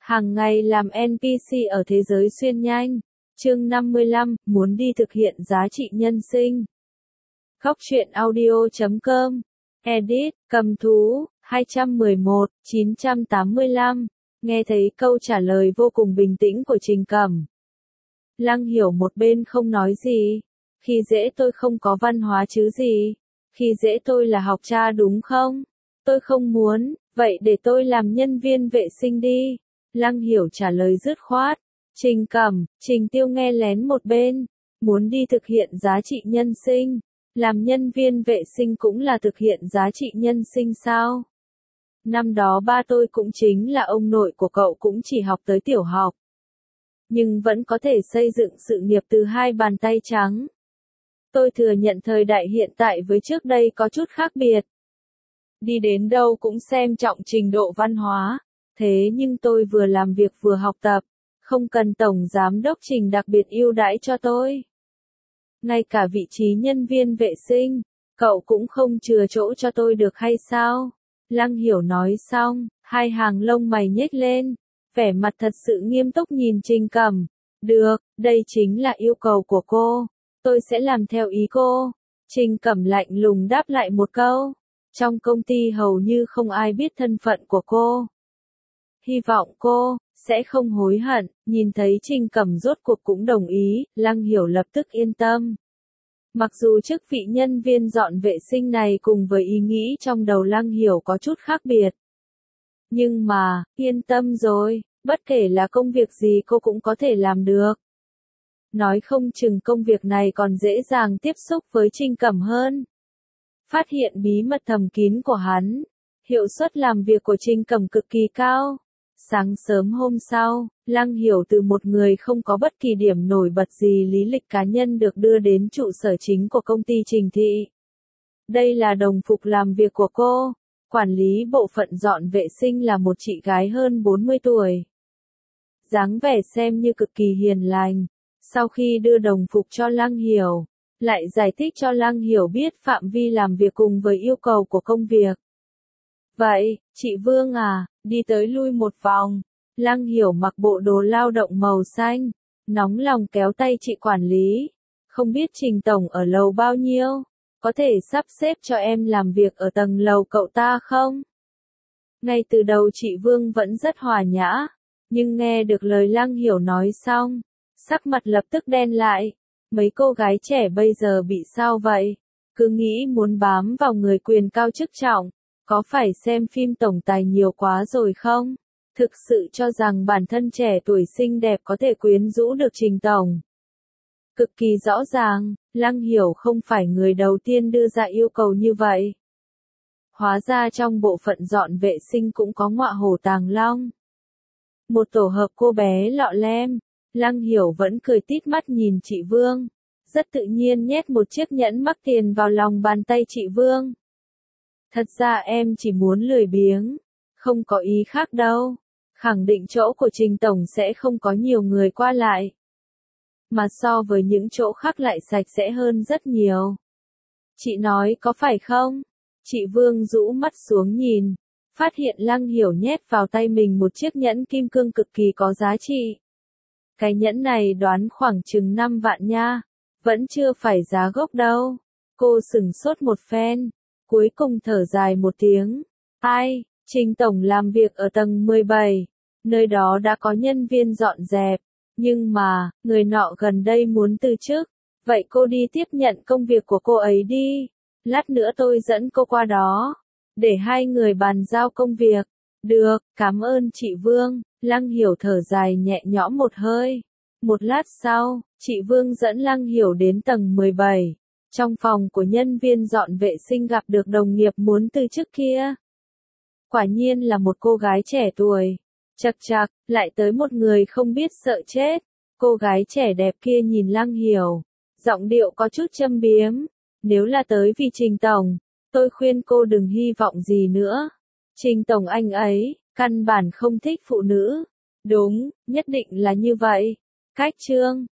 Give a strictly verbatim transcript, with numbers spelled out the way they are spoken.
Hàng ngày làm en pê xê ở thế giới xuyên nhanh. Chương năm mươi lăm, muốn đi thực hiện giá trị nhân sinh. Góc truyện audio chấm com. Edit, cầm thú, hai trăm mười một, chín trăm tám mươi lăm. Nghe thấy câu trả lời vô cùng bình tĩnh của Trình Cẩm. Lăng Hiểu một bên không nói gì. Khi dễ tôi không có văn hóa chứ gì. Khi dễ tôi là học cha đúng không? Tôi không muốn, vậy để tôi làm nhân viên vệ sinh đi. Lăng Hiểu trả lời dứt khoát. Trình Cẩm, Trình Tiêu nghe lén một bên. Muốn đi thực hiện giá trị nhân sinh. Làm nhân viên vệ sinh cũng là thực hiện giá trị nhân sinh sao? Năm đó ba tôi cũng chính là ông nội của cậu cũng chỉ học tới tiểu học. Nhưng vẫn có thể xây dựng sự nghiệp từ hai bàn tay trắng. Tôi thừa nhận thời đại hiện tại với trước đây có chút khác biệt. Đi đến đâu cũng xem trọng trình độ văn hóa. Thế nhưng tôi vừa làm việc vừa học tập. Không cần tổng giám đốc Trình đặc biệt ưu đãi cho tôi. Ngay cả vị trí nhân viên vệ sinh, cậu cũng không chừa chỗ cho tôi được hay sao? Lăng Hiểu nói xong, hai hàng lông mày nhếch lên, vẻ mặt thật sự nghiêm túc nhìn Trình Cẩm. Được, đây chính là yêu cầu của cô. Tôi sẽ làm theo ý cô. Trình Cẩm lạnh lùng đáp lại một câu. Trong công ty hầu như không ai biết thân phận của cô. Hy vọng cô sẽ không hối hận. Nhìn thấy Trình Cẩm rốt cuộc cũng đồng ý, Lăng Hiểu lập tức yên tâm. Mặc dù chức vị nhân viên dọn vệ sinh này cùng với ý nghĩ trong đầu Lăng Hiểu có chút khác biệt. Nhưng mà, yên tâm rồi, bất kể là công việc gì cô cũng có thể làm được. Nói không chừng công việc này còn dễ dàng tiếp xúc với Trình Cẩm hơn. Phát hiện bí mật thầm kín của hắn, hiệu suất làm việc của Trình Cẩm cực kỳ cao. Sáng sớm hôm sau, Lăng Hiểu từ một người không có bất kỳ điểm nổi bật gì lý lịch cá nhân được đưa đến trụ sở chính của công ty Trình Thị. Đây là đồng phục làm việc của cô. Quản lý bộ phận dọn vệ sinh là một chị gái hơn bốn mươi tuổi. Dáng vẻ xem như cực kỳ hiền lành. Sau khi đưa đồng phục cho Lăng Hiểu, lại giải thích cho Lăng Hiểu biết phạm vi làm việc cùng với yêu cầu của công việc. Vậy, chị Vương à, đi tới lui một vòng. Lăng Hiểu mặc bộ đồ lao động màu xanh, nóng lòng kéo tay chị quản lý. Không biết Trình tổng ở lầu bao nhiêu, có thể sắp xếp cho em làm việc ở tầng lầu cậu ta không? Ngay từ đầu chị Vương vẫn rất hòa nhã, nhưng nghe được lời Lăng Hiểu nói xong, sắc mặt lập tức đen lại. Mấy cô gái trẻ bây giờ bị sao vậy? Cứ nghĩ muốn bám vào người quyền cao chức trọng. Có phải xem phim tổng tài nhiều quá rồi không? Thực sự cho rằng bản thân trẻ tuổi xinh đẹp có thể quyến rũ được Trình tổng. Cực kỳ rõ ràng, Lăng Hiểu không phải người đầu tiên đưa ra yêu cầu như vậy. Hóa ra trong bộ phận dọn vệ sinh cũng có ngọa hổ tàng long. Một tổ hợp cô bé lọ lem, Lăng Hiểu vẫn cười tít mắt nhìn chị Vương. Rất tự nhiên nhét một chiếc nhẫn mắc tiền vào lòng bàn tay chị Vương. Thật ra em chỉ muốn lười biếng, không có ý khác đâu. Khẳng định chỗ của Trình tổng sẽ không có nhiều người qua lại. Mà so với những chỗ khác lại sạch sẽ hơn rất nhiều. Chị nói có phải không? Chị Vương rũ mắt xuống nhìn, phát hiện Lăng Hiểu nhét vào tay mình một chiếc nhẫn kim cương cực kỳ có giá trị. Cái nhẫn này đoán khoảng chừng năm vạn nha, vẫn chưa phải giá gốc đâu. Cô sửng sốt một phen. Cuối cùng thở dài một tiếng. Ai, Trình tổng làm việc ở tầng mười bảy. Nơi đó đã có nhân viên dọn dẹp. Nhưng mà, người nọ gần đây muốn từ chức. Vậy cô đi tiếp nhận công việc của cô ấy đi. Lát nữa tôi dẫn cô qua đó. Để hai người bàn giao công việc. Được, cảm ơn chị Vương. Lăng Hiểu thở dài nhẹ nhõm một hơi. Một lát sau, chị Vương dẫn Lăng Hiểu đến tầng mười bảy. Trong phòng của nhân viên dọn vệ sinh gặp được đồng nghiệp muốn từ chức kia. Quả nhiên là một cô gái trẻ tuổi. Chậc chậc, lại tới một người không biết sợ chết. Cô gái trẻ đẹp kia nhìn Lăng Hiểu. Giọng điệu có chút châm biếm. Nếu là tới vì Trình tổng, tôi khuyên cô đừng hy vọng gì nữa. Trình tổng anh ấy, căn bản không thích phụ nữ. Đúng, nhất định là như vậy. Cách chương,